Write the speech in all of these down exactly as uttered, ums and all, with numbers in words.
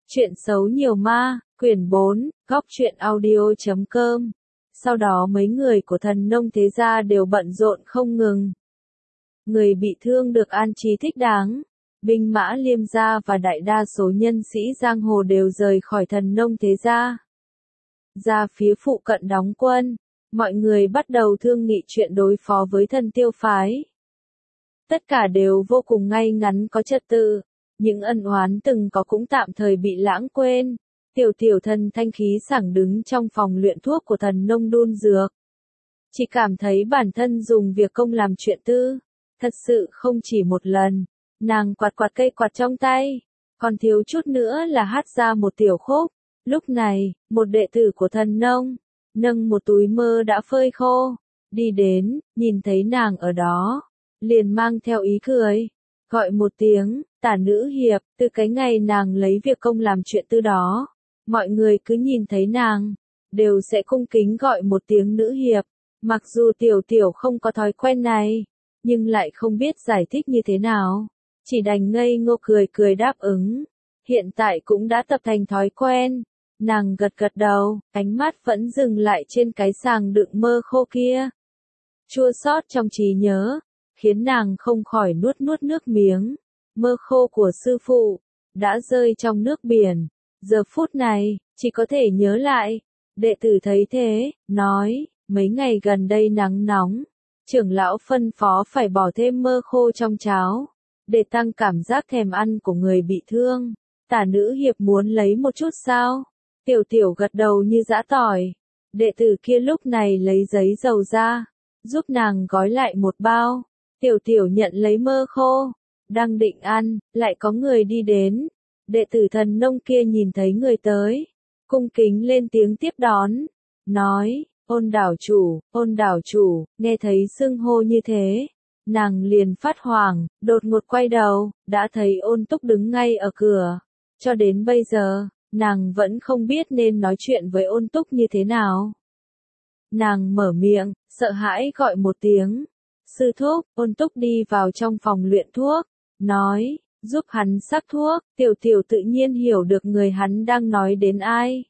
Chuyện xấu nhiều ma, quyển bốn, góc truyện audio chấm com. Sau đó mấy người của thần nông thế gia đều bận rộn không ngừng. Người bị thương được an trí thích đáng. Binh mã Liêm gia và đại đa số nhân sĩ giang hồ đều rời khỏi thần nông thế gia. Ra phía phụ cận đóng quân, mọi người bắt đầu thương nghị chuyện đối phó với thần tiêu phái. Tất cả đều vô cùng ngay ngắn có trật tự. Những ân oán từng có cũng tạm thời bị lãng quên. Tiểu tiểu thần thanh khí sảng đứng trong phòng luyện thuốc của thần nông đun dược. Chỉ cảm thấy bản thân dùng việc công làm chuyện tư. Thật sự không chỉ một lần. Nàng quạt quạt cây quạt trong tay. Còn thiếu chút nữa là hát ra một tiểu khúc. Lúc này, một đệ tử của thần nông, nâng một túi mơ đã phơi khô. Đi đến, nhìn thấy nàng ở đó. Liền mang theo ý cười. Gọi một tiếng, tả nữ hiệp, từ cái ngày nàng lấy việc công làm chuyện tư đó. Mọi người cứ nhìn thấy nàng, đều sẽ cung kính gọi một tiếng nữ hiệp. Mặc dù tiểu tiểu không có thói quen này, nhưng lại không biết giải thích như thế nào. Chỉ đành ngây ngô cười cười đáp ứng. Hiện tại cũng đã tập thành thói quen. Nàng gật gật đầu, ánh mắt vẫn dừng lại trên cái sàng đựng mơ khô kia. Chua xót trong trí nhớ, khiến nàng không khỏi nuốt nuốt nước miếng. Mơ khô của sư phụ, đã rơi trong nước biển. Giờ phút này, chỉ có thể nhớ lại. Đệ tử thấy thế, nói, mấy ngày gần đây nắng nóng. Trưởng lão phân phó phải bỏ thêm mơ khô trong cháo. Để tăng cảm giác thèm ăn của người bị thương. Tả nữ hiệp muốn lấy một chút sao? Tiểu tiểu gật đầu như giã tỏi. Đệ tử kia lúc này lấy giấy dầu ra. Giúp nàng gói lại một bao. Tiểu tiểu nhận lấy mơ khô. Đang định ăn, lại có người đi đến. Đệ tử thần nông kia nhìn thấy người tới. Cung kính lên tiếng tiếp đón. Nói, ôn đảo chủ, ôn đảo chủ, nghe thấy xưng hô như thế. Nàng liền phát hoảng, đột ngột quay đầu, đã thấy ôn túc đứng ngay ở cửa. Cho đến bây giờ, nàng vẫn không biết nên nói chuyện với ôn túc như thế nào. Nàng mở miệng, sợ hãi gọi một tiếng. Sư thúc, ôn túc đi vào trong phòng luyện thuốc. Nói, giúp hắn sắc thuốc, tiểu tiểu tự nhiên hiểu được người hắn đang nói đến ai.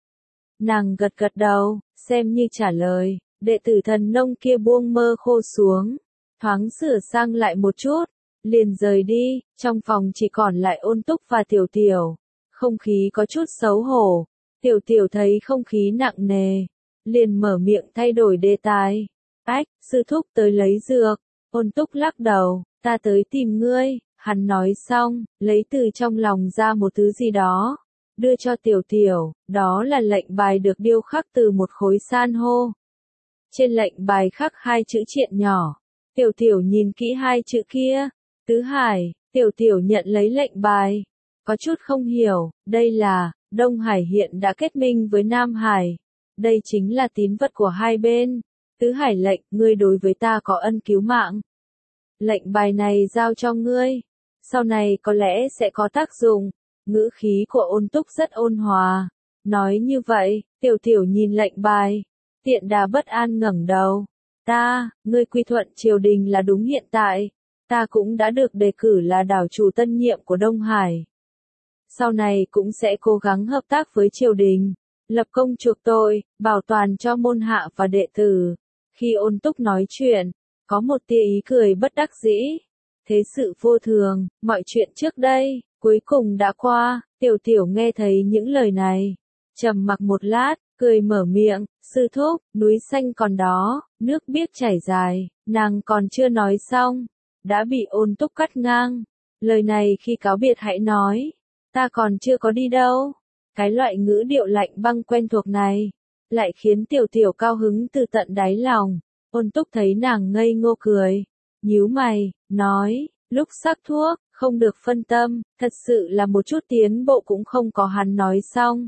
Nàng gật gật đầu, xem như trả lời, đệ tử thần nông kia buông mơ khô xuống, thoáng sửa sang lại một chút, liền rời đi, trong phòng chỉ còn lại ôn túc và tiểu tiểu. Không khí có chút xấu hổ, tiểu tiểu thấy không khí nặng nề, liền mở miệng thay đổi đề tài. Ách, sư thúc tới lấy dược, ôn túc lắc đầu. Ta tới tìm ngươi, hắn nói xong, lấy từ trong lòng ra một thứ gì đó, đưa cho tiểu tiểu, đó là lệnh bài được điêu khắc từ một khối san hô. Trên lệnh bài khắc hai chữ triện nhỏ, tiểu tiểu nhìn kỹ hai chữ kia, Tứ Hải, tiểu tiểu nhận lấy lệnh bài, có chút không hiểu, đây là, Đông Hải hiện đã kết minh với Nam Hải, đây chính là tín vật của hai bên, Tứ Hải lệnh, ngươi đối với ta có ân cứu mạng. Lệnh bài này giao cho ngươi, sau này có lẽ sẽ có tác dụng. Ngữ khí của ôn túc rất ôn hòa. Nói như vậy, tiểu tiểu nhìn lệnh bài. Tiện đà bất an ngẩng đầu. Ta, ngươi quy thuận triều đình là đúng hiện tại. Ta cũng đã được đề cử là đảo chủ tân nhiệm của Đông Hải. Sau này cũng sẽ cố gắng hợp tác với triều đình. Lập công chuộc tội, bảo toàn cho môn hạ và đệ tử. Khi ôn túc nói chuyện, có một tia ý cười bất đắc dĩ. Thế sự vô thường, mọi chuyện trước đây, cuối cùng đã qua, tiểu tiểu nghe thấy những lời này. Trầm mặc một lát, cười mở miệng, sư thúc, núi xanh còn đó, nước biếc chảy dài, nàng còn chưa nói xong. Đã bị ôn túc cắt ngang. Lời này khi cáo biệt hãy nói, ta còn chưa có đi đâu. Cái loại ngữ điệu lạnh băng quen thuộc này, lại khiến tiểu tiểu cao hứng từ tận đáy lòng. Ôn túc thấy nàng ngây ngô cười, nhíu mày, nói, lúc sắc thuốc, không được phân tâm, thật sự là một chút tiến bộ cũng không có hắn nói xong.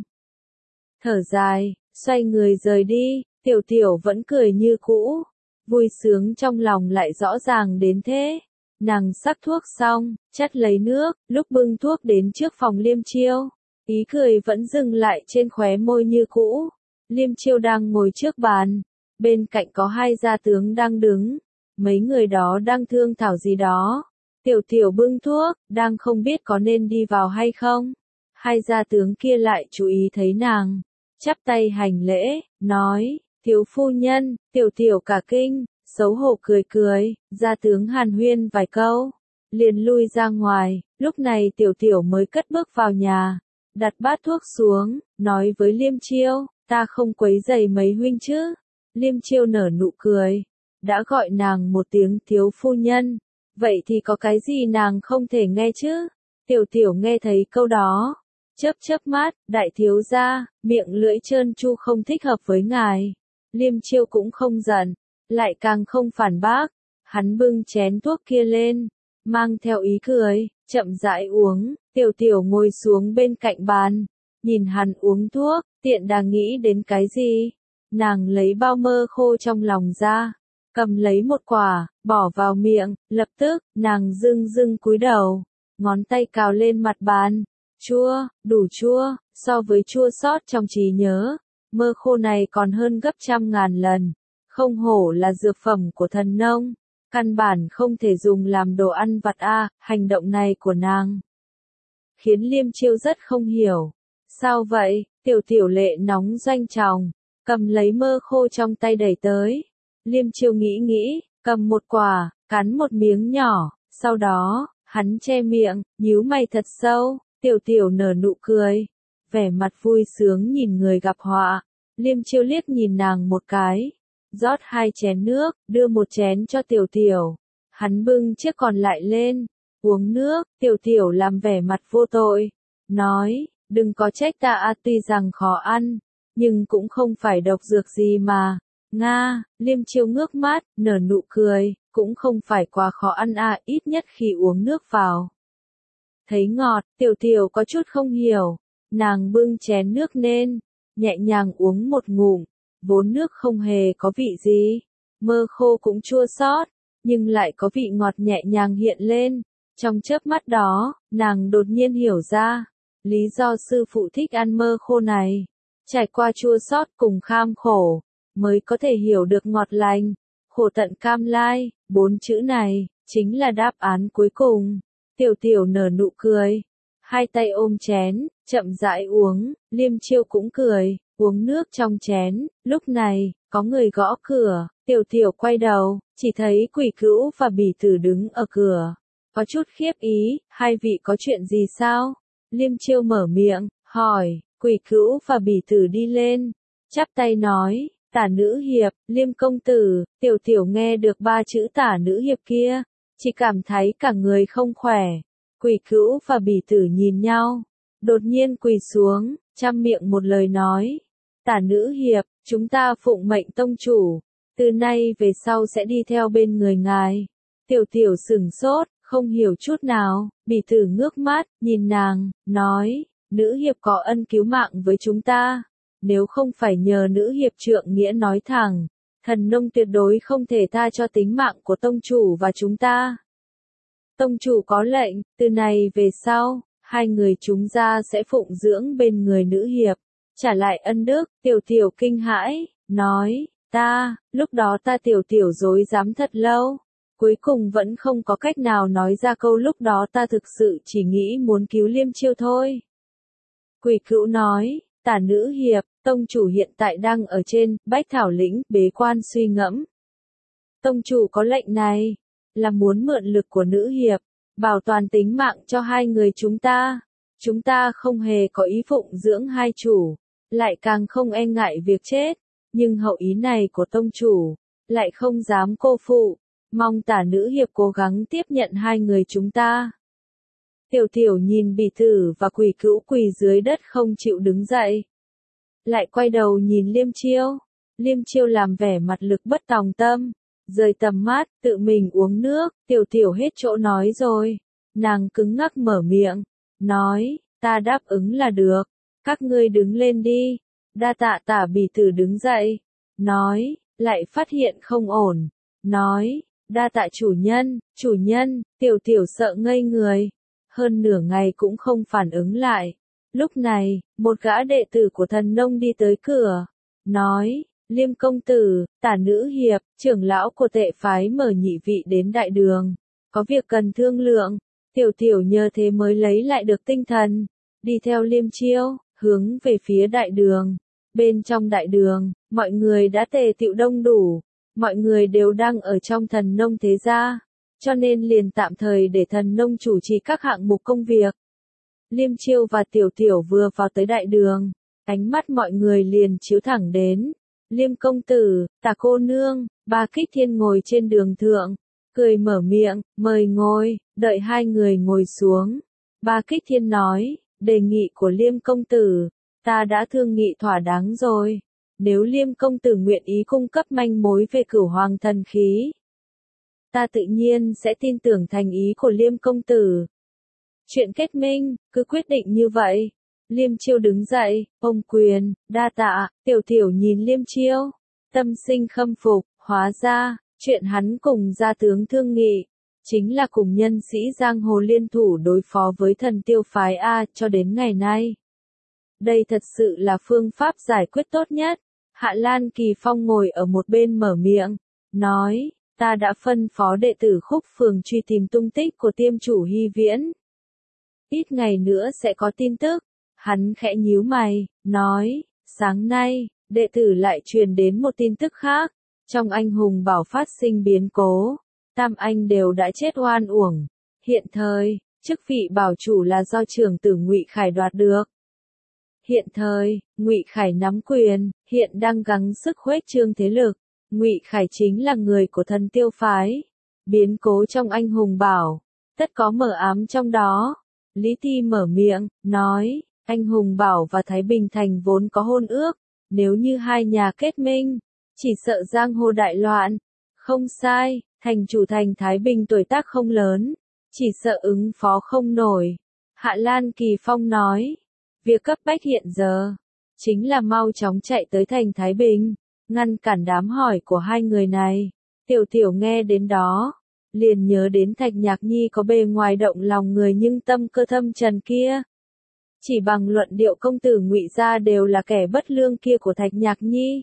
Thở dài, xoay người rời đi, tiểu tiểu vẫn cười như cũ, vui sướng trong lòng lại rõ ràng đến thế. Nàng sắc thuốc xong, chắt lấy nước, lúc bưng thuốc đến trước phòng Liêm Chiêu, ý cười vẫn dừng lại trên khóe môi như cũ. Liêm Chiêu đang ngồi trước bàn. Bên cạnh có hai gia tướng đang đứng, mấy người đó đang thương thảo gì đó. Tiểu tiểu bưng thuốc, đang không biết có nên đi vào hay không. hai gia tướng kia lại chú ý thấy nàng, chắp tay hành lễ, nói, thiếu phu nhân, tiểu tiểu cả kinh, xấu hổ cười cười, gia tướng hàn huyên vài câu, liền lui ra ngoài, lúc này tiểu tiểu mới cất bước vào nhà, đặt bát thuốc xuống, nói với Liêm Chiêu, ta không quấy rầy mấy huynh chứ. Liêm Chiêu nở nụ cười, đã gọi nàng một tiếng thiếu phu nhân, vậy thì có cái gì nàng không thể nghe chứ? Tiểu tiểu nghe thấy câu đó, chớp chớp mắt, đại thiếu gia, miệng lưỡi trơn tru không thích hợp với ngài. Liêm Chiêu cũng không giận, lại càng không phản bác, hắn bưng chén thuốc kia lên, mang theo ý cười, chậm rãi uống, tiểu tiểu ngồi xuống bên cạnh bàn, nhìn hắn uống thuốc, tiện đang nghĩ đến cái gì. Nàng lấy bao mơ khô trong lòng ra, cầm lấy một quả, bỏ vào miệng, lập tức, nàng dưng dưng cúi đầu, ngón tay cào lên mặt bàn, chua, đủ chua, so với chua xót trong trí nhớ, mơ khô này còn hơn gấp trăm ngàn lần, không hổ là dược phẩm của thần nông, căn bản không thể dùng làm đồ ăn vặt a. Hành động này của nàng khiến Liêm Chiêu rất không hiểu, sao vậy? Tiểu tiểu lệ nóng doanh tròng, cầm lấy mơ khô trong tay đẩy tới. Liêm Chiêu nghĩ nghĩ, cầm một quả, cắn một miếng nhỏ, sau đó, hắn che miệng, nhíu mày thật sâu, tiểu tiểu nở nụ cười, vẻ mặt vui sướng nhìn người gặp họa. Liêm Chiêu liếc nhìn nàng một cái, rót hai chén nước, đưa một chén cho tiểu tiểu, hắn bưng chiếc còn lại lên, uống nước, tiểu tiểu làm vẻ mặt vô tội, nói, đừng có trách ta a, tuy rằng khó ăn, nhưng cũng không phải độc dược gì mà. Nga, Liêm Chiêu ngước mắt, nở nụ cười, cũng không phải quá khó ăn à, ít nhất khi uống nước vào. Thấy ngọt, tiểu tiểu có chút không hiểu, nàng bưng chén nước lên, nhẹ nhàng uống một ngụm, vốn nước không hề có vị gì, mơ khô cũng chua xót, nhưng lại có vị ngọt nhẹ nhàng hiện lên. Trong chớp mắt đó, nàng đột nhiên hiểu ra, lý do sư phụ thích ăn mơ khô này, trải qua chua xót cùng kham khổ, mới có thể hiểu được ngọt lành, khổ tận cam lai, bốn chữ này, chính là đáp án cuối cùng. Tiểu tiểu nở nụ cười, hai tay ôm chén, chậm rãi uống, Liêm Chiêu cũng cười, uống nước trong chén. Lúc này, có người gõ cửa, tiểu tiểu quay đầu, chỉ thấy Quỷ Cữu và Bỉ Tử đứng ở cửa, có chút khiếp ý, hai vị có chuyện gì sao? Liêm Chiêu mở miệng, hỏi, Quỷ Cữu và Bỉ Tử đi lên, chắp tay nói, Tả nữ hiệp, Liêm công tử. Tiểu tiểu nghe được ba chữ Tả nữ hiệp kia, chỉ cảm thấy cả người không khỏe. Quỷ Cữu và Bỉ Tử nhìn nhau, đột nhiên quỳ xuống, chăm miệng một lời nói, Tả nữ hiệp, chúng ta phụng mệnh tông chủ, từ nay về sau sẽ đi theo bên người ngài. Tiểu tiểu sửng sốt, không hiểu chút nào. Bỉ Tử ngước mắt, nhìn nàng, nói, nữ hiệp có ân cứu mạng với chúng ta, nếu không phải nhờ nữ hiệp trượng nghĩa nói thẳng, thần nông tuyệt đối không thể tha cho tính mạng của tông chủ và chúng ta. Tông chủ có lệnh, từ này về sau, hai người chúng ta sẽ phụng dưỡng bên người nữ hiệp, trả lại ân đức. Tiểu tiểu kinh hãi, nói, ta, lúc đó ta tiểu tiểu dối dám thật lâu, cuối cùng vẫn không có cách nào nói ra câu lúc đó ta thực sự chỉ nghĩ muốn cứu Liêm Chiêu thôi. Quỷ Cữu nói, Tả nữ hiệp, tông chủ hiện tại đang ở trên Bách Thảo lĩnh bế quan suy ngẫm. Tông chủ có lệnh này, là muốn mượn lực của nữ hiệp, bảo toàn tính mạng cho hai người chúng ta. Chúng ta không hề có ý phụng dưỡng hai chủ, lại càng không e ngại việc chết, nhưng hậu ý này của tông chủ, lại không dám cô phụ, mong Tả nữ hiệp cố gắng tiếp nhận hai người chúng ta. Tiểu tiểu nhìn Bỉ Tử và Quỷ Cữu quỳ dưới đất không chịu đứng dậy, lại quay đầu nhìn Liêm Chiêu. Liêm Chiêu làm vẻ mặt lực bất tòng tâm, rời tầm mắt, tự mình uống nước. Tiểu tiểu hết chỗ nói rồi, nàng cứng ngắc mở miệng, nói, ta đáp ứng là được, các ngươi đứng lên đi. Đa tạ. Tả Bỉ Tử đứng dậy, nói, lại phát hiện không ổn, nói, đa tạ chủ nhân. Chủ nhân. Tiểu tiểu sợ ngây người, hơn nửa ngày cũng không phản ứng lại. Lúc này, một gã đệ tử của thần nông đi tới cửa, nói, Liêm công tử, Tả nữ hiệp, trưởng lão của tệ phái mở nhị vị đến đại đường, có việc cần thương lượng. Tiểu tiểu nhờ thế mới lấy lại được tinh thần, đi theo Liêm Chiêu, hướng về phía đại đường. Bên trong đại đường, mọi người đã tề tựu đông đủ, mọi người đều đang ở trong Thần Nông thế gia, cho nên liền tạm thời để Thần Nông chủ trì các hạng mục công việc. Liêm Chiêu và Tiểu Tiểu vừa vào tới đại đường, ánh mắt mọi người liền chiếu thẳng đến. Liêm công tử, Tả cô nương, Ba Kích Thiên ngồi trên đường thượng, cười mở miệng, mời ngồi, đợi hai người ngồi xuống. Ba Kích Thiên nói, đề nghị của Liêm công tử, ta đã thương nghị thỏa đáng rồi. Nếu Liêm công tử nguyện ý cung cấp manh mối về Cửu Hoàng thần khí, ta tự nhiên sẽ tin tưởng thành ý của Liêm công tử. Chuyện kết minh, cứ quyết định như vậy. Liêm Chiêu đứng dậy, ôm quyền, đa tạ. Tiểu Tiểu nhìn Liêm Chiêu, tâm sinh khâm phục, hóa ra, chuyện hắn cùng gia tướng thương nghị, chính là cùng nhân sĩ giang hồ liên thủ đối phó với Thần Tiêu phái A cho đến ngày nay. Đây thật sự là phương pháp giải quyết tốt nhất. Hạ Lan Kỳ Phong ngồi ở một bên mở miệng, nói, ta đã phân phó đệ tử Khúc Phường truy tìm tung tích của tiêm chủ Hy Viễn. Ít ngày nữa sẽ có tin tức. Hắn khẽ nhíu mày, nói, sáng nay, đệ tử lại truyền đến một tin tức khác. Trong anh hùng bảo phát sinh biến cố, tam anh đều đã chết oan uổng. Hiện thời, chức vị bảo chủ là do trưởng tử Ngụy Khải đoạt được. Hiện thời, Ngụy Khải nắm quyền, hiện đang gắng sức khuếch trương thế lực. Ngụy Khải chính là người của Thần Tiêu phái. Biến cố trong anh hùng bảo, tất có mờ ám trong đó. Lý Ti mở miệng, nói, anh hùng bảo và Thái Bình Thành vốn có hôn ước, nếu như hai nhà kết minh, chỉ sợ giang hồ đại loạn. Không sai, thành chủ thành Thái Bình tuổi tác không lớn, chỉ sợ ứng phó không nổi. Hạ Lan Kỳ Phong nói, việc cấp bách hiện giờ, chính là mau chóng chạy tới thành Thái Bình, ngăn cản đám hỏi của hai người này. Tiểu Tiểu nghe đến đó, liền nhớ đến Thạch Nhạc Nhi có bề ngoài động lòng người nhưng tâm cơ thâm trần kia. Chỉ bằng luận điệu công tử Ngụy gia đều là kẻ bất lương kia của Thạch Nhạc Nhi.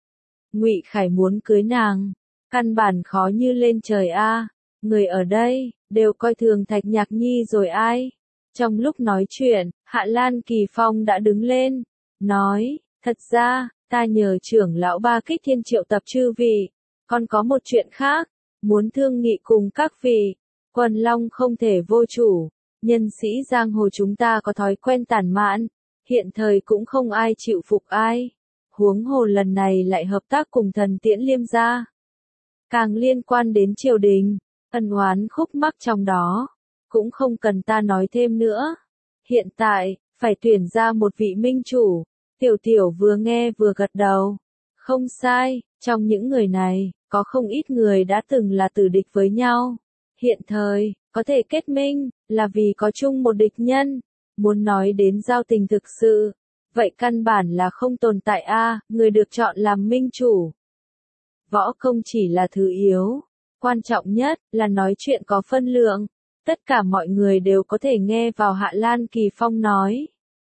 Ngụy Khải muốn cưới nàng, căn bản khó như lên trời a. Người ở đây đều coi thường Thạch Nhạc Nhi rồi ai? Trong lúc nói chuyện, Hạ Lan Kỳ Phong đã đứng lên, nói, thật ra, ta nhờ trưởng lão Ba Kích Thiên triệu tập chư vị, còn có một chuyện khác, muốn thương nghị cùng các vị. Quần long không thể vô chủ, nhân sĩ giang hồ chúng ta có thói quen tản mạn, hiện thời cũng không ai chịu phục ai. Huống hồ lần này lại hợp tác cùng Thần Tiễn Liêm gia, càng liên quan đến triều đình, ân oán khúc mắc trong đó, cũng không cần ta nói thêm nữa. Hiện tại, phải tuyển ra một vị minh chủ. Tiểu Tiểu vừa nghe vừa gật đầu. Không sai, trong những người này, có không ít người đã từng là tử địch với nhau. Hiện thời, có thể kết minh, là vì có chung một địch nhân. Muốn nói đến giao tình thực sự, vậy căn bản là không tồn tại a. Người được chọn làm minh chủ. Võ công chỉ là thứ yếu, quan trọng nhất là nói chuyện có phân lượng. Tất cả mọi người đều có thể nghe vào Hạ Lan Kỳ Phong nói.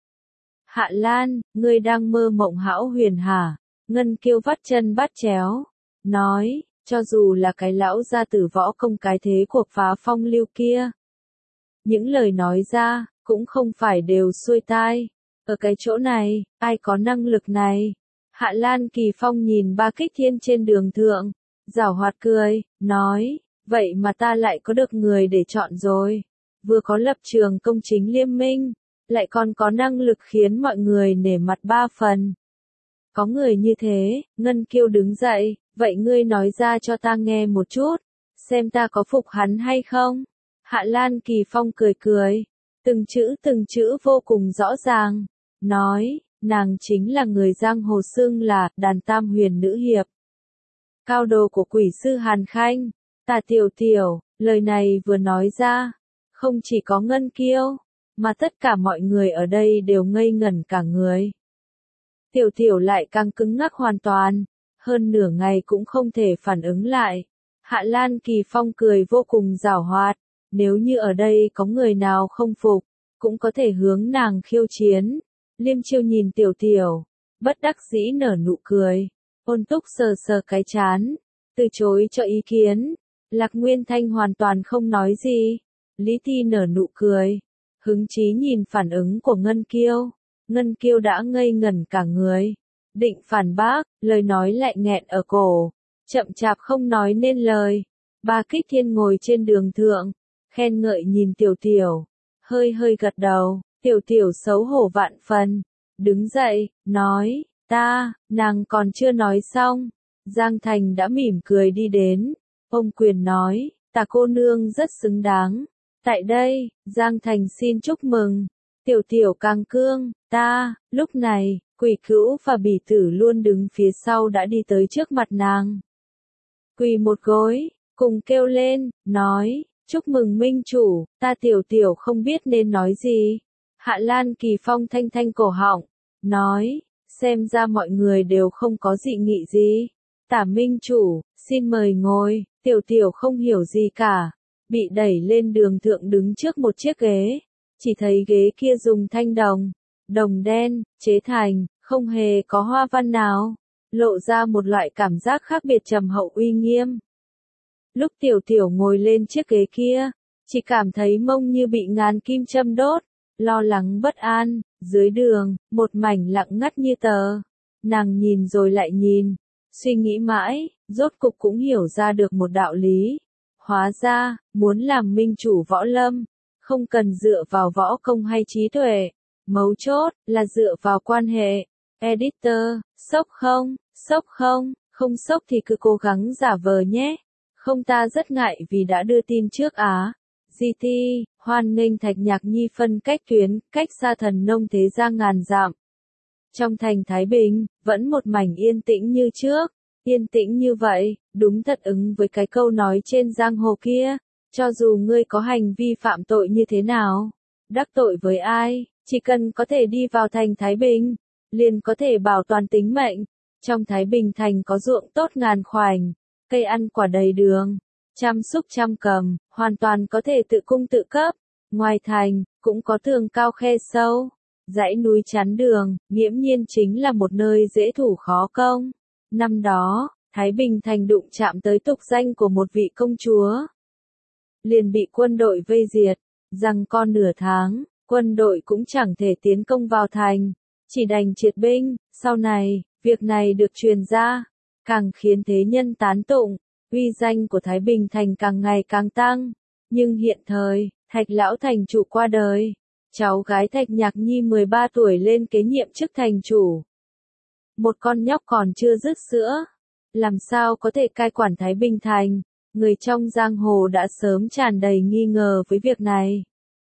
Hạ Lan, ngươi đang mơ mộng hão huyền hả? Ngân Kiêu vắt chân bắt chéo, nói, cho dù là cái lão gia tử võ công cái thế cuộc phá phong lưu kia. Những lời nói ra, cũng không phải đều xuôi tai. Ở cái chỗ này, ai có năng lực này? Hạ Lan Kỳ Phong nhìn Ba Kích Thiên trên đường thượng, giảo hoạt cười, nói, vậy mà ta lại có được người để chọn rồi. Vừa có lập trường công chính liêm minh, lại còn có năng lực khiến mọi người nể mặt ba phần. Có người như thế, Ngân Kiêu đứng dậy, vậy ngươi nói ra cho ta nghe một chút, xem ta có phục hắn hay không? Hạ Lan Kỳ Phong cười cười, từng chữ từng chữ vô cùng rõ ràng, nói, nàng chính là người giang hồ xưng là đàn tam huyền nữ hiệp. Cao đồ của quỷ sư Hàn Khanh, Tả Tiểu Tiểu, lời này vừa nói ra, không chỉ có Ngân Kiêu, mà tất cả mọi người ở đây đều ngây ngẩn cả người. Tiểu Tiểu lại càng cứng ngắc hoàn toàn, hơn nửa ngày cũng không thể phản ứng lại. Hạ Lan Kỳ Phong cười vô cùng giảo hoạt, nếu như ở đây có người nào không phục, cũng có thể hướng nàng khiêu chiến. Liêm Chiêu nhìn Tiểu Tiểu, bất đắc dĩ nở nụ cười, Ôn Túc sờ sờ cái chán, từ chối cho ý kiến. Lạc Nguyên Thanh hoàn toàn không nói gì. Lý Ti nở nụ cười, Hứng chí nhìn phản ứng của Ngân Kiêu. Ngân Kiêu đã ngây ngẩn cả người. Định phản bác, lời nói lại nghẹn ở cổ. Chậm chạp không nói nên lời. Ba Kích Thiên ngồi trên đường thượng. Khen ngợi nhìn Tiểu Tiểu. Hơi hơi gật đầu. Tiểu Tiểu xấu hổ vạn phần. Đứng dậy, nói, ta, nàng còn chưa nói xong. Giang Thành đã mỉm cười đi đến. Ông Quyền nói, Tả cô nương rất xứng đáng. Tại đây, Giang Thành xin chúc mừng. Tiểu Tiểu càng cương, ta, lúc này, Quỷ Cữu và Bỉ Tử luôn đứng phía sau đã đi tới trước mặt nàng. Quỳ một gối, cùng kêu lên, nói, chúc mừng minh chủ, ta Tiểu Tiểu không biết nên nói gì. Hạ Lan Kỳ Phong thanh thanh cổ họng, nói, xem ra mọi người đều không có dị nghị gì. Tả minh chủ, xin mời ngồi. Tiểu Tiểu không hiểu gì cả, bị đẩy lên đường thượng đứng trước một chiếc ghế, chỉ thấy ghế kia dùng thanh đồng, đồng đen, chế thành, không hề có hoa văn nào, lộ ra một loại cảm giác khác biệt trầm hậu uy nghiêm. Lúc Tiểu Tiểu ngồi lên chiếc ghế kia, chỉ cảm thấy mông như bị ngàn kim châm đốt, lo lắng bất an, dưới đường, một mảnh lặng ngắt như tờ. Nàng nhìn rồi lại nhìn, suy nghĩ mãi, rốt cục cũng hiểu ra được một đạo lý. Hóa ra, muốn làm minh chủ võ lâm, không cần dựa vào võ công hay trí tuệ. Mấu chốt, là dựa vào quan hệ. Editor, sốc không, sốc không, không sốc thì cứ cố gắng giả vờ nhé. Không ta rất ngại vì đã đưa tin trước á. giê tê, hoan nghênh Thạch Nhạc Nhi phân cách tuyến, cách xa Thần Nông thế gia ngàn dặm. Trong thành Thái Bình, vẫn một mảnh yên tĩnh như trước. Yên tĩnh như vậy, đúng thật ứng với cái câu nói trên giang hồ kia. Cho dù ngươi có hành vi phạm tội như thế nào, đắc tội với ai, chỉ cần có thể đi vào thành Thái Bình, liền có thể bảo toàn tính mệnh. Trong Thái Bình thành có ruộng tốt ngàn khoảnh, cây ăn quả đầy đường, chăm súc trăm cầm, hoàn toàn có thể tự cung tự cấp. Ngoài thành, cũng có tường cao khe sâu, dãy núi chắn đường, nghiễm nhiên chính là một nơi dễ thủ khó công. Năm đó, Thái Bình thành đụng chạm tới tục danh của một vị công chúa, liền bị quân đội vây diệt, giằng co nửa tháng, quân đội cũng chẳng thể tiến công vào thành, chỉ đành triệt binh. Sau này, việc này được truyền ra, càng khiến thế nhân tán tụng, uy danh của Thái Bình thành càng ngày càng tăng. Nhưng hiện thời, Thạch lão thành chủ qua đời, cháu gái Thạch Nhạc Nhi mười ba tuổi lên kế nhiệm chức thành chủ. Một con nhóc còn chưa dứt sữa, làm sao có thể cai quản Thái Bình thành? Người trong giang hồ đã sớm tràn đầy nghi ngờ với việc này.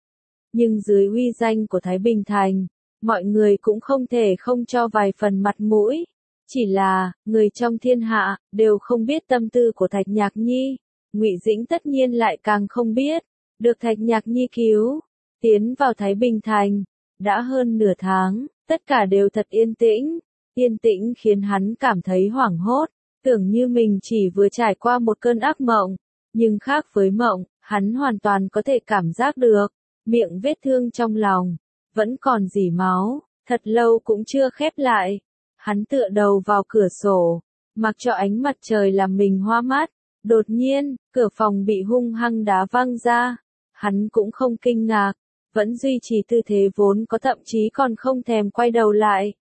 Nhưng dưới uy danh của Thái Bình thành, mọi người cũng không thể không cho vài phần mặt mũi. Chỉ là, người trong thiên hạ, đều không biết tâm tư của Thạch Nhạc Nhi. Ngụy Dĩnh tất nhiên lại càng không biết. Được Thạch Nhạc Nhi cứu, tiến vào Thái Bình thành. Đã hơn nửa tháng, tất cả đều thật yên tĩnh. Yên tĩnh khiến hắn cảm thấy hoảng hốt. Tưởng như mình chỉ vừa trải qua một cơn ác mộng. Nhưng khác với mộng, hắn hoàn toàn có thể cảm giác được. Miệng vết thương trong lòng, vẫn còn rỉ máu, thật lâu cũng chưa khép lại. Hắn tựa đầu vào cửa sổ, mặc cho ánh mặt trời làm mình hoa mắt. Đột nhiên, cửa phòng bị hung hăng đá văng ra. Hắn cũng không kinh ngạc, vẫn duy trì tư thế vốn có, thậm chí còn không thèm quay đầu lại.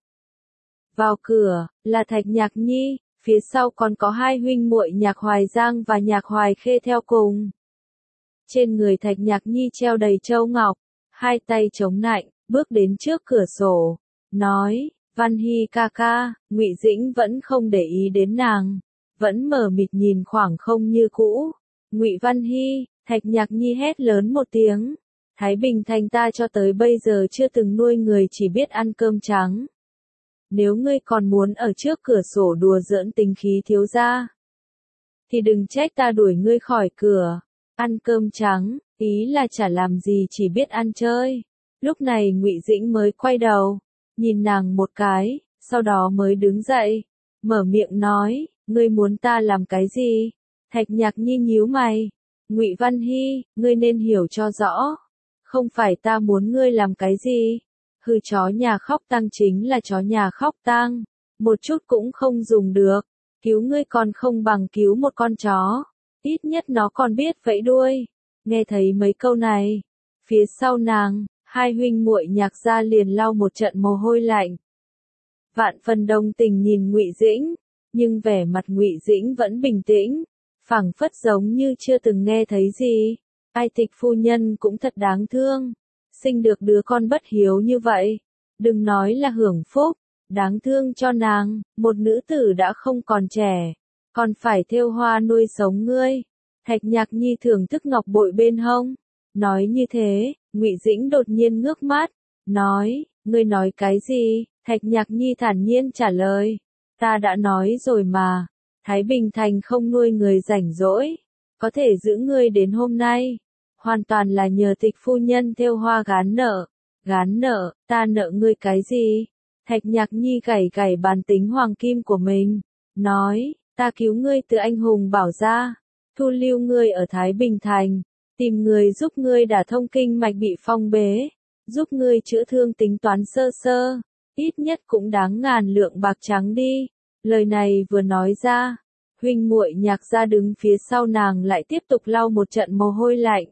Vào cửa, là Thạch Nhạc Nhi, phía sau còn có hai huynh muội Nhạc Hoài Giang và Nhạc Hoài Khê theo cùng. Trên người Thạch Nhạc Nhi treo đầy châu ngọc, hai tay chống nạnh, bước đến trước cửa sổ, nói, Văn Hy ca ca. Ngụy Dĩnh vẫn không để ý đến nàng, vẫn mờ mịt nhìn khoảng không như cũ. Ngụy Văn Hy, Thạch Nhạc Nhi hét lớn một tiếng, Thái Bình thành ta cho tới bây giờ chưa từng nuôi người chỉ biết ăn cơm trắng. Nếu ngươi còn muốn ở trước cửa sổ đùa giỡn tính khí thiếu gia, thì đừng trách ta đuổi ngươi khỏi cửa. Ăn cơm trắng, ý là chả làm gì chỉ biết ăn chơi. Lúc này Ngụy Dĩnh mới quay đầu, nhìn nàng một cái, sau đó mới đứng dậy, mở miệng nói, ngươi muốn ta làm cái gì? Thạch Nhạc Nhi nhíu mày, Ngụy Văn Hy, ngươi nên hiểu cho rõ, không phải ta muốn ngươi làm cái gì. Hư chó nhà khóc tang chính là chó nhà khóc tang, một chút cũng không dùng được, cứu ngươi còn không bằng cứu một con chó, ít nhất nó còn biết vẫy đuôi. Nghe thấy mấy câu này, phía sau nàng, Hai huynh muội Nhạc gia liền lau một trận mồ hôi lạnh. Vạn phần đồng tình nhìn Ngụy Dĩnh, nhưng vẻ mặt Ngụy Dĩnh vẫn bình tĩnh, phảng phất giống như chưa từng nghe thấy gì. Ai Tịch phu nhân cũng thật đáng thương, sinh được đứa con bất hiếu như vậy, đừng nói là hưởng phúc, đáng thương cho nàng, một nữ tử đã không còn trẻ, còn phải thêu hoa nuôi sống ngươi. Thạch Nhạc Nhi thưởng thức ngọc bội bên hông, nói như thế, Ngụy Dĩnh đột nhiên ngước mắt, nói, ngươi nói cái gì? Thạch Nhạc Nhi thản nhiên trả lời, ta đã nói rồi mà, Thái Bình Thành không nuôi người rảnh rỗi, có thể giữ ngươi đến hôm nay, hoàn toàn là nhờ Tịch phu nhân thêu hoa gán nợ. Gán nợ, ta nợ ngươi cái gì? Thạch Nhạc Nhi gảy gảy bàn tính hoàng kim của mình, nói, ta cứu ngươi từ anh hùng bảo ra, thu lưu ngươi ở Thái Bình Thành, tìm người giúp ngươi đả thông kinh mạch bị phong bế, giúp ngươi chữa thương tính toán sơ sơ, ít nhất cũng đáng ngàn lượng bạc trắng đi. Lời này vừa nói ra, huynh muội Nhạc gia đứng phía sau nàng lại tiếp tục lau một trận mồ hôi lạnh.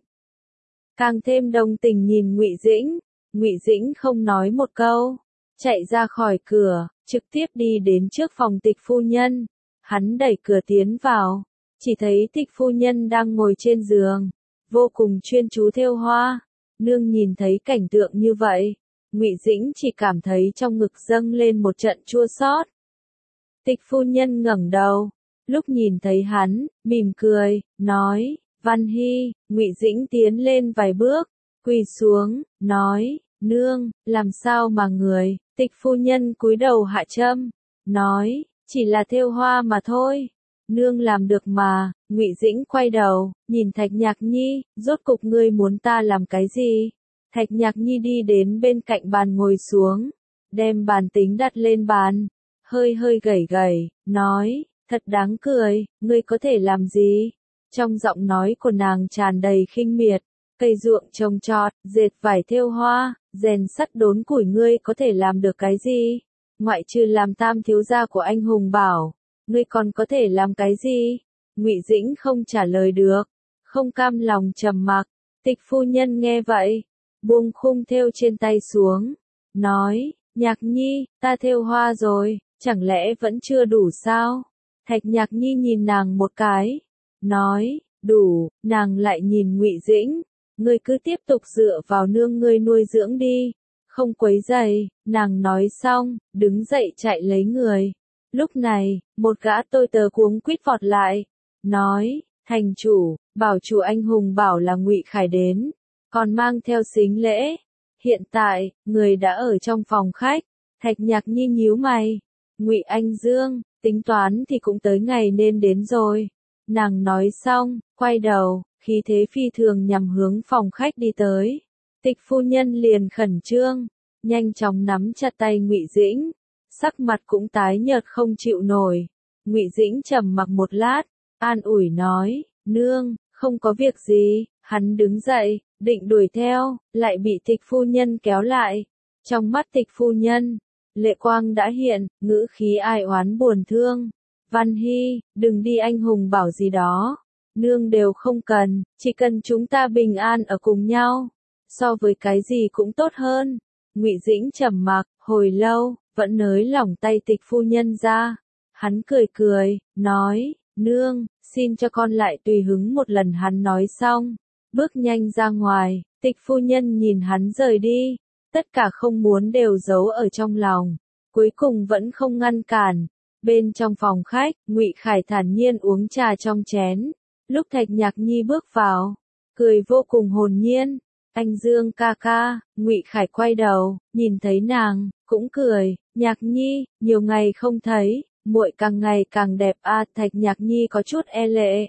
Càng thêm đồng tình nhìn Ngụy Dĩnh, Ngụy Dĩnh không nói một câu, chạy ra khỏi cửa, trực tiếp đi đến trước phòng Tịch phu nhân. Hắn đẩy cửa tiến vào, chỉ thấy Tịch phu nhân đang ngồi trên giường, vô cùng chuyên chú thêu hoa. Nương nhìn thấy cảnh tượng như vậy, Ngụy Dĩnh chỉ cảm thấy trong ngực dâng lên một trận chua xót. Tịch phu nhân ngẩng đầu, lúc nhìn thấy hắn, mỉm cười, nói, Văn Hy. Ngụy Dĩnh tiến lên vài bước, quỳ xuống, nói, nương, làm sao mà người? Tịch phu nhân cúi đầu hạ châm, nói, chỉ là thêu hoa mà thôi, nương làm được mà. Ngụy Dĩnh quay đầu, nhìn Thạch Nhạc Nhi, rốt cục ngươi muốn ta làm cái gì? Thạch Nhạc Nhi đi đến bên cạnh bàn ngồi xuống, đem bàn tính đặt lên bàn, hơi hơi gẩy gẩy, nói, thật đáng cười, ngươi có thể làm gì? Trong giọng nói của nàng tràn đầy khinh miệt, cây ruộng trồng trọt, dệt vải thêu hoa, rèn sắt đốn củi ngươi có thể làm được cái gì? Ngoại trừ làm tam thiếu gia của anh hùng bảo, ngươi còn có thể làm cái gì? Ngụy Dĩnh không trả lời được, không cam lòng trầm mặc. Tịch phu nhân nghe vậy, buông khung thêu trên tay xuống, nói, Nhạc Nhi, ta thêu hoa rồi, chẳng lẽ vẫn chưa đủ sao? Thạch Nhạc Nhi nhìn nàng một cái, nói, đủ. Nàng lại nhìn Ngụy Dĩnh, ngươi cứ tiếp tục dựa vào nương ngươi nuôi dưỡng đi, không quấy rầy. Nàng nói xong, đứng dậy chạy lấy người. Lúc này, một gã tôi tớ cuống quýt vọt lại, nói, thành chủ, bảo chủ anh hùng bảo là Ngụy Khải đến, còn mang theo sính lễ. Hiện tại, người đã ở trong phòng khách. Thạch Nhạc Nhi nhíu mày, Ngụy Anh Dương, tính toán thì cũng tới ngày nên đến rồi. Nàng nói xong, quay đầu, khí thế phi thường nhằm hướng phòng khách đi tới. Tịch phu nhân liền khẩn trương, nhanh chóng nắm chặt tay Ngụy Dĩnh, sắc mặt cũng tái nhợt không chịu nổi. Ngụy Dĩnh trầm mặc một lát, an ủi nói, nương, không có việc gì. Hắn đứng dậy, định đuổi theo, lại bị Tịch phu nhân kéo lại. Trong mắt Tịch phu nhân, lệ quang đã hiện, ngữ khí ai oán buồn thương. Văn Hy, đừng đi anh hùng bảo gì đó, nương đều không cần, chỉ cần chúng ta bình an ở cùng nhau, so với cái gì cũng tốt hơn. Ngụy Dĩnh trầm mặc, hồi lâu, vẫn nới lỏng tay Tịch phu nhân ra. Hắn cười cười, nói, nương, xin cho con lại tùy hứng một lần. Hắn nói xong, bước nhanh ra ngoài. Tịch phu nhân nhìn hắn rời đi, tất cả không muốn đều giấu ở trong lòng, cuối cùng vẫn không ngăn cản. Bên trong phòng khách, Ngụy Khải thản nhiên uống trà trong chén. Lúc Thạch Nhạc Nhi bước vào, cười vô cùng hồn nhiên. Anh Dương ca ca. Ngụy Khải quay đầu, nhìn thấy nàng, cũng cười. Nhạc Nhi, nhiều ngày không thấy, muội càng ngày càng đẹp a. À, Thạch Nhạc Nhi có chút e lệ,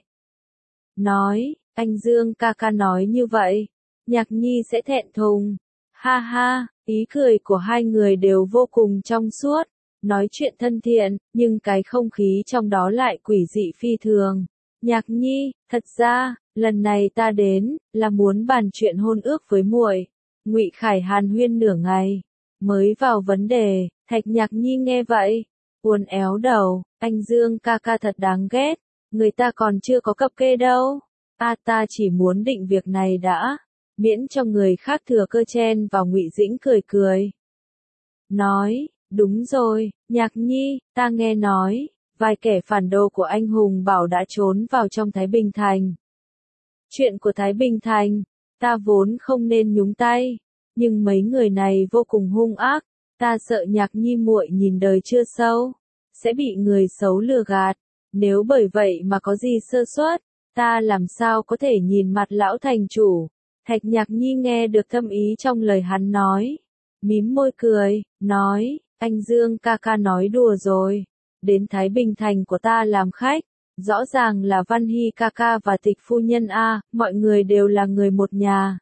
nói, anh Dương ca ca nói như vậy, Nhạc Nhi sẽ thẹn thùng. Ha ha, ý cười của hai người đều vô cùng trong suốt, nói chuyện thân thiện, nhưng cái không khí trong đó lại quỷ dị phi thường. Nhạc Nhi, thật ra, lần này ta đến, là muốn bàn chuyện hôn ước với muội. Ngụy Khải hàn huyên nửa ngày, mới vào vấn đề. Thạch Nhạc Nhi nghe vậy, uốn éo đầu, anh Dương ca ca thật đáng ghét, người ta còn chưa có cập kê đâu. A ta chỉ muốn định việc này đã. miễn cho người khác thừa cơ chen vào. Ngụy Dĩnh cười cười. Nói, đúng rồi, Nhạc Nhi, ta nghe nói, vài kẻ phản đồ của anh Hùng Bảo đã trốn vào trong Thái Bình Thành. Chuyện của Thái Bình Thành, ta vốn không nên nhúng tay, nhưng mấy người này vô cùng hung ác, ta sợ Nhạc Nhi muội nhìn đời chưa sâu, sẽ bị người xấu lừa gạt, nếu bởi vậy mà có gì sơ suất, ta làm sao có thể nhìn mặt lão thành chủ. Thạch Nhạc Nhi nghe được thâm ý trong lời hắn nói, mím môi cười, nói, anh Dương ca ca nói đùa rồi, đến Thái Bình Thành của ta làm khách, rõ ràng là Văn Hy ca ca và Tịch phu nhân a, mọi người đều là người một nhà.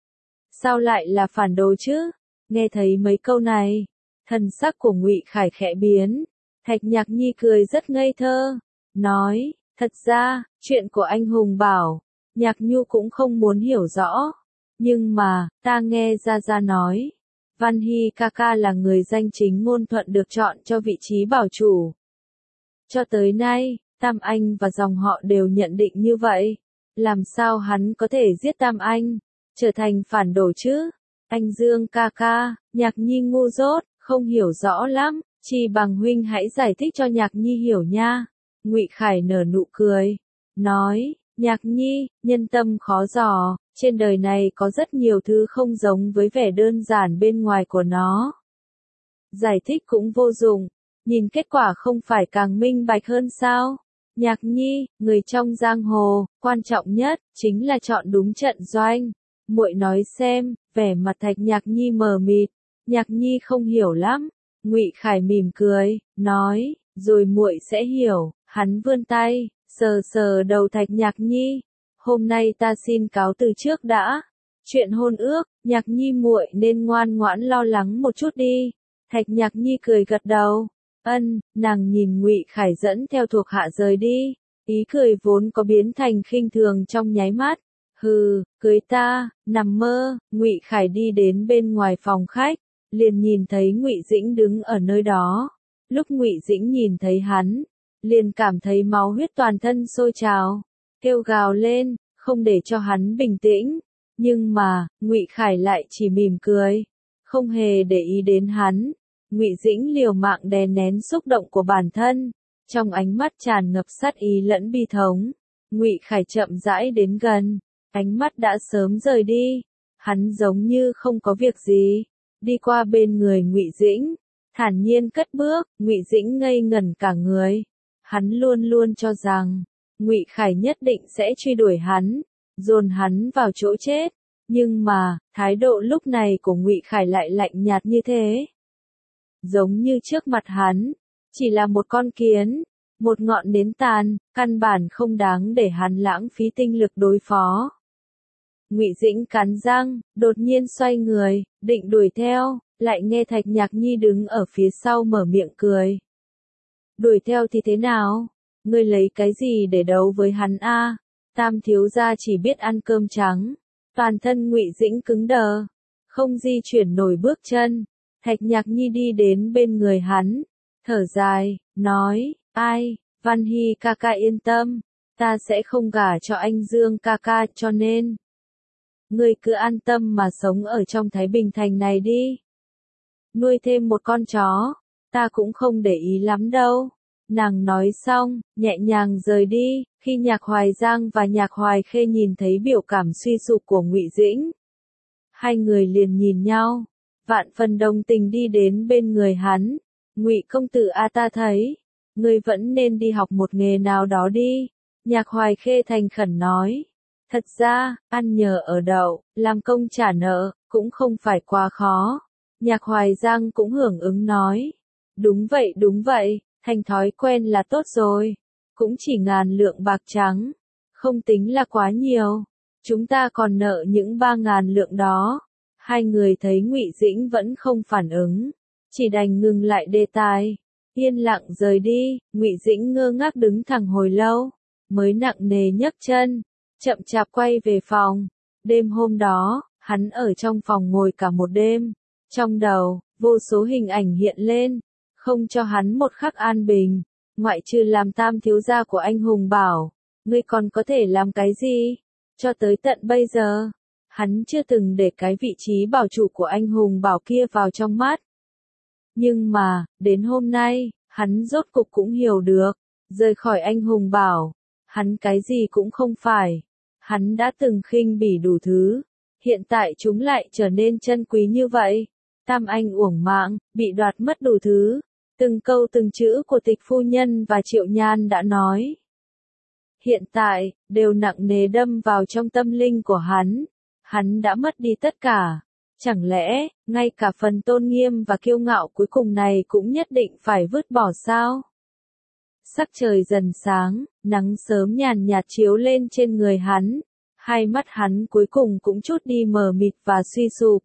Sao lại là phản đồ chứ? Nghe thấy mấy câu này, thần sắc của Ngụy Khải khẽ biến, Thạch Nhạc Nhi cười rất ngây thơ, nói, thật ra, chuyện của anh Hùng Bảo, Nhạc Nhu cũng không muốn hiểu rõ, nhưng mà, ta nghe Gia Gia nói, Văn Hy ca ca là người danh chính ngôn thuận được chọn cho vị trí bảo chủ. Cho tới nay, Tam Anh và dòng họ đều nhận định như vậy, làm sao hắn có thể giết Tam Anh, trở thành phản đồ chứ? Anh Dương ca ca, Nhạc Nhi ngu dốt, không hiểu rõ lắm, chỉ bằng huynh hãy giải thích cho Nhạc Nhi hiểu nha. Ngụy Khải nở nụ cười, nói, Nhạc Nhi, nhân tâm khó dò, trên đời này có rất nhiều thứ không giống với vẻ đơn giản bên ngoài của nó. Giải thích cũng vô dụng, nhìn kết quả không phải càng minh bạch hơn sao? Nhạc Nhi, người trong giang hồ, quan trọng nhất, chính là chọn đúng trận doanh. Muội nói xem, vẻ mặt Thạch Nhạc Nhi mờ mịt, Nhạc Nhi không hiểu lắm. Ngụy Khải mỉm cười, nói, rồi muội sẽ hiểu. Hắn vươn tay, sờ sờ đầu Thạch Nhạc Nhi. Hôm nay ta xin cáo từ trước đã. Chuyện hôn ước, Nhạc Nhi muội nên ngoan ngoãn lo lắng một chút đi. Thạch Nhạc Nhi cười gật đầu. Ân, nàng nhìn Ngụy Khải dẫn theo thuộc hạ rời đi, ý cười vốn có biến thành khinh thường trong nháy mắt. Hừ, cưới ta, nằm mơ. Ngụy Khải đi đến bên ngoài phòng khách, liền nhìn thấy Ngụy Dĩnh đứng ở nơi đó. Lúc Ngụy Dĩnh nhìn thấy hắn, liền cảm thấy máu huyết toàn thân sôi trào, kêu gào lên, không để cho hắn bình tĩnh. Nhưng mà, Ngụy Khải lại chỉ mỉm cười, không hề để ý đến hắn. Ngụy Dĩnh liều mạng đè nén xúc động của bản thân, trong ánh mắt tràn ngập sát ý lẫn bi thống. Ngụy Khải chậm rãi đến gần, ánh mắt đã sớm rời đi, hắn giống như không có việc gì, đi qua bên người Ngụy Dĩnh, thản nhiên cất bước. Ngụy Dĩnh ngây ngẩn cả người, hắn luôn luôn cho rằng Ngụy Khải nhất định sẽ truy đuổi hắn, dồn hắn vào chỗ chết, nhưng mà, thái độ lúc này của Ngụy Khải lại lạnh nhạt như thế. Giống như trước mặt hắn, chỉ là một con kiến, một ngọn nến tàn, căn bản không đáng để hắn lãng phí tinh lực đối phó. Ngụy Dĩnh cắn răng, đột nhiên xoay người, định đuổi theo, lại nghe Thạch Nhạc Nhi đứng ở phía sau mở miệng cười. Đuổi theo thì thế nào? Ngươi lấy cái gì để đấu với hắn a? Tam thiếu gia chỉ biết ăn cơm trắng. Toàn thân Ngụy Dĩnh cứng đờ, không di chuyển nổi bước chân. Thạch Nhạc Nhi đi đến bên người hắn, thở dài, nói, ai, Văn Hy ca ca yên tâm, ta sẽ không gả cho anh Dương ca ca, cho nên ngươi cứ an tâm mà sống ở trong Thái Bình Thành này đi. Nuôi thêm một con chó, ta cũng không để ý lắm đâu. Nàng nói xong, nhẹ nhàng rời đi. Khi Nhạc Hoài Giang và Nhạc Hoài Khê nhìn thấy biểu cảm suy sụp của Ngụy Dĩnh, hai người liền nhìn nhau, vạn phần đồng tình đi đến bên người hắn. Ngụy công tử a, ta thấy, ngươi vẫn nên đi học một nghề nào đó đi. Nhạc Hoài Khê thành khẩn nói, thật ra, ăn nhờ ở đậu, làm công trả nợ, cũng không phải quá khó. Nhạc Hoài Giang cũng hưởng ứng nói, đúng vậy đúng vậy, thành thói quen là tốt rồi, cũng chỉ ngàn lượng bạc trắng, không tính là quá nhiều, chúng ta còn nợ những ba ngàn lượng đó. Hai người thấy Ngụy Dĩnh vẫn không phản ứng, chỉ đành ngừng lại đề tài, yên lặng rời đi. Ngụy Dĩnh ngơ ngác đứng thẳng hồi lâu, mới nặng nề nhấc chân, chậm chạp quay về phòng. Đêm hôm đó, hắn ở trong phòng ngồi cả một đêm, trong đầu, vô số hình ảnh hiện lên, không cho hắn một khắc an bình. Ngoại trừ làm tam thiếu gia của anh Hùng Bảo, ngươi còn có thể làm cái gì? Cho tới tận bây giờ, Hắn chưa từng để cái vị trí bảo chủ của anh hùng bảo kia vào trong mắt. Nhưng mà, đến hôm nay, hắn rốt cục cũng hiểu được, rời khỏi anh hùng bảo, hắn cái gì cũng không phải. Hắn đã từng khinh bỉ đủ thứ, hiện tại chúng lại trở nên chân quý như vậy. Tam anh uổng mạng, bị đoạt mất đủ thứ. Từng câu từng chữ của Tịch phu nhân và Triệu Nhan đã nói. Hiện tại, đều nặng nề đâm vào trong tâm linh của hắn. Hắn đã mất đi tất cả. Chẳng lẽ, ngay cả phần tôn nghiêm và kiêu ngạo cuối cùng này cũng nhất định phải vứt bỏ sao? Sắc trời dần sáng, nắng sớm nhàn nhạt chiếu lên trên người hắn. Hai mắt hắn cuối cùng cũng chút đi mờ mịt và suy sụp.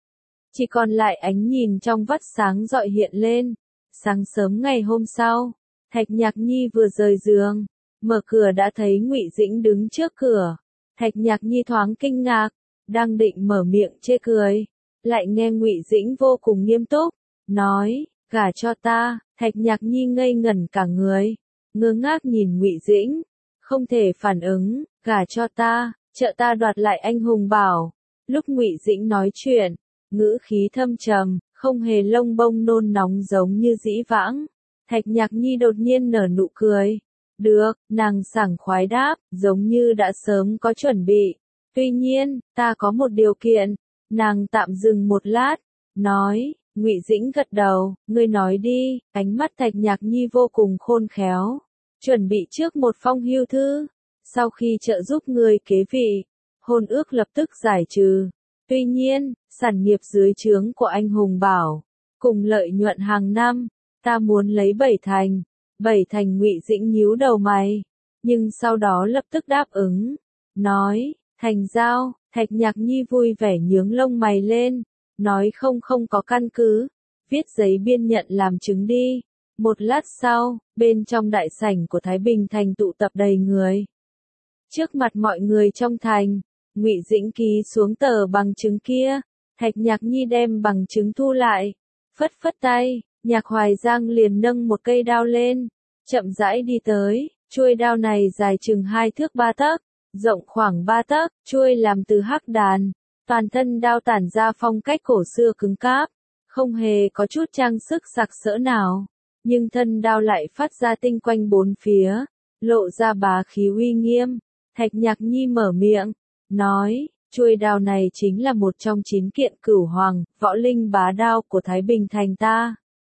Chỉ còn lại ánh nhìn trong vắt sáng rọi hiện lên. Sáng sớm ngày hôm sau, Thạch Nhạc Nhi vừa rời giường, mở cửa đã thấy Ngụy Dĩnh đứng trước cửa. Thạch Nhạc Nhi thoáng kinh ngạc, đang định mở miệng chê cười, lại nghe Ngụy Dĩnh vô cùng nghiêm túc, nói, gả cho ta. Thạch Nhạc Nhi ngây ngẩn cả người, ngơ ngác nhìn Ngụy Dĩnh, không thể phản ứng, gả cho ta, trợ ta đoạt lại anh hùng bảo. Lúc Ngụy Dĩnh nói chuyện, ngữ khí thâm trầm, không hề lông bông nôn nóng giống như dĩ vãng. Thạch Nhạc Nhi đột nhiên nở nụ cười. Được, nàng sảng khoái đáp, giống như đã sớm có chuẩn bị. Tuy nhiên, ta có một điều kiện. Nàng tạm dừng một lát, nói. Ngụy Dĩnh gật đầu, ngươi nói đi. Ánh mắt Thạch Nhạc Nhi vô cùng khôn khéo. Chuẩn bị trước một phong hưu thư. Sau khi trợ giúp người kế vị, hôn ước lập tức giải trừ. Tuy nhiên, sản nghiệp dưới trướng của anh hùng bảo, cùng lợi nhuận hàng năm, ta muốn lấy bảy thành. Bảy thành. Ngụy Dĩnh nhíu đầu mày, nhưng sau đó lập tức đáp ứng, nói, thành giao. Thạch Nhạc Nhi vui vẻ nhướng lông mày lên, nói không không có căn cứ, viết giấy biên nhận làm chứng đi. Một lát sau, bên trong đại sảnh của Thái Bình Thành tụ tập đầy người. Trước mặt mọi người trong thành, Ngụy Dĩnh ký xuống tờ bằng chứng kia. Thạch Nhạc Nhi đem bằng chứng thu lại, phất phất tay, Nhạc Hoài Giang liền nâng một cây đao lên, chậm rãi đi tới. Chuôi đao này dài chừng hai thước ba tấc, rộng khoảng ba tấc, chuôi làm từ hắc đàn, toàn thân đao tản ra phong cách cổ xưa cứng cáp, không hề có chút trang sức sặc sỡ nào, nhưng thân đao lại phát ra tinh quanh bốn phía, lộ ra bá khí uy nghiêm. Thạch Nhạc Nhi mở miệng, nói, chuôi đao này chính là một trong chín kiện cửu hoàng, võ linh bá đao của Thái Bình Thành ta.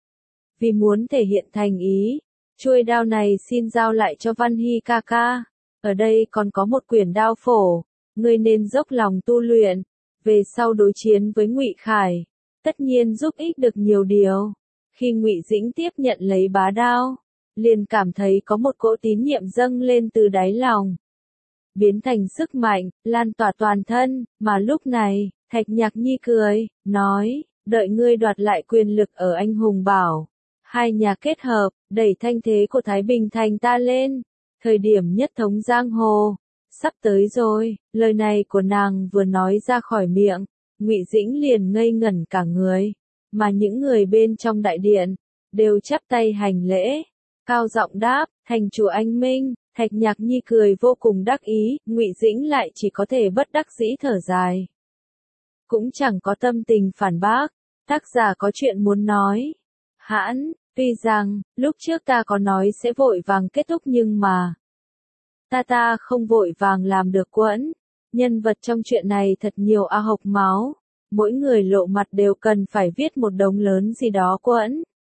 Vì muốn thể hiện thành ý, chuôi đao này xin giao lại cho Văn Hy ca ca. Ở đây còn có một quyển đao phổ, ngươi nên dốc lòng tu luyện, về sau đối chiến với Ngụy Khải, tất nhiên giúp ích được nhiều điều. Khi Ngụy Dĩnh tiếp nhận lấy bá đao, liền cảm thấy có một cỗ tín nhiệm dâng lên từ đáy lòng, biến thành sức mạnh, lan tỏa toàn thân. Mà lúc này, Thạch Nhạc Nhi cười, nói, đợi ngươi đoạt lại quyền lực ở anh hùng bảo, hai nhà kết hợp, đẩy thanh thế của Thái Bình Thành ta lên. Thời điểm nhất thống giang hồ, sắp tới rồi. Lời này của nàng vừa nói ra khỏi miệng, Ngụy Dĩnh liền ngây ngẩn cả người, mà những người bên trong đại điện, đều chắp tay hành lễ, cao giọng đáp, thành chủ anh minh. Thạch Nhạc Nhi cười vô cùng đắc ý, Ngụy Dĩnh lại chỉ có thể bất đắc dĩ thở dài. Cũng chẳng có tâm tình phản bác, tác giả có chuyện muốn nói. Hãn, tuy rằng, lúc trước ta có nói sẽ vội vàng kết thúc nhưng mà, ta ta không vội vàng làm được quẫn. Nhân vật trong chuyện này thật nhiều a hộc máu, mỗi người lộ mặt đều cần phải viết một đống lớn gì đó quẫn.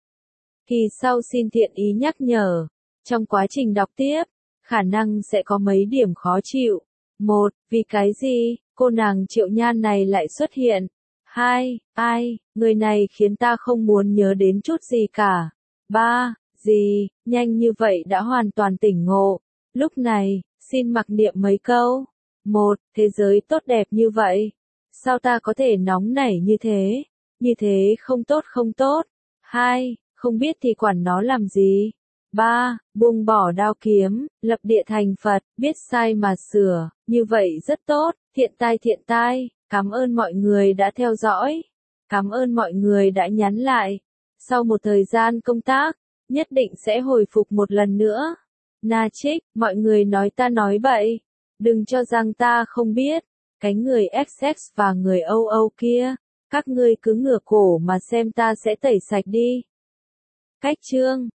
Kỳ sau xin thiện ý nhắc nhở, trong quá trình đọc tiếp, khả năng sẽ có mấy điểm khó chịu. Một, vì cái gì, cô nàng Triệu Nhan này lại xuất hiện? Hai, ai, người này khiến ta không muốn nhớ đến chút gì cả. Ba, gì, nhanh như vậy đã hoàn toàn tỉnh ngộ. Lúc này, xin mặc niệm mấy câu. Một, thế giới tốt đẹp như vậy. Sao ta có thể nóng nảy như thế? Như thế không tốt không tốt. Hai, không biết thì quản nó làm gì. Ba, buông bỏ đao kiếm, lập địa thành Phật, biết sai mà sửa, như vậy rất tốt. Thiện tai thiện tai, cảm ơn mọi người đã theo dõi. Cảm ơn mọi người đã nhắn lại. Sau một thời gian công tác, nhất định sẽ hồi phục một lần nữa. Na Trích, mọi người nói ta nói bậy. Đừng cho rằng ta không biết. Cái người ích ích và người Âu Âu kia, các ngươi cứ ngửa cổ mà xem ta sẽ tẩy sạch đi. Cách chương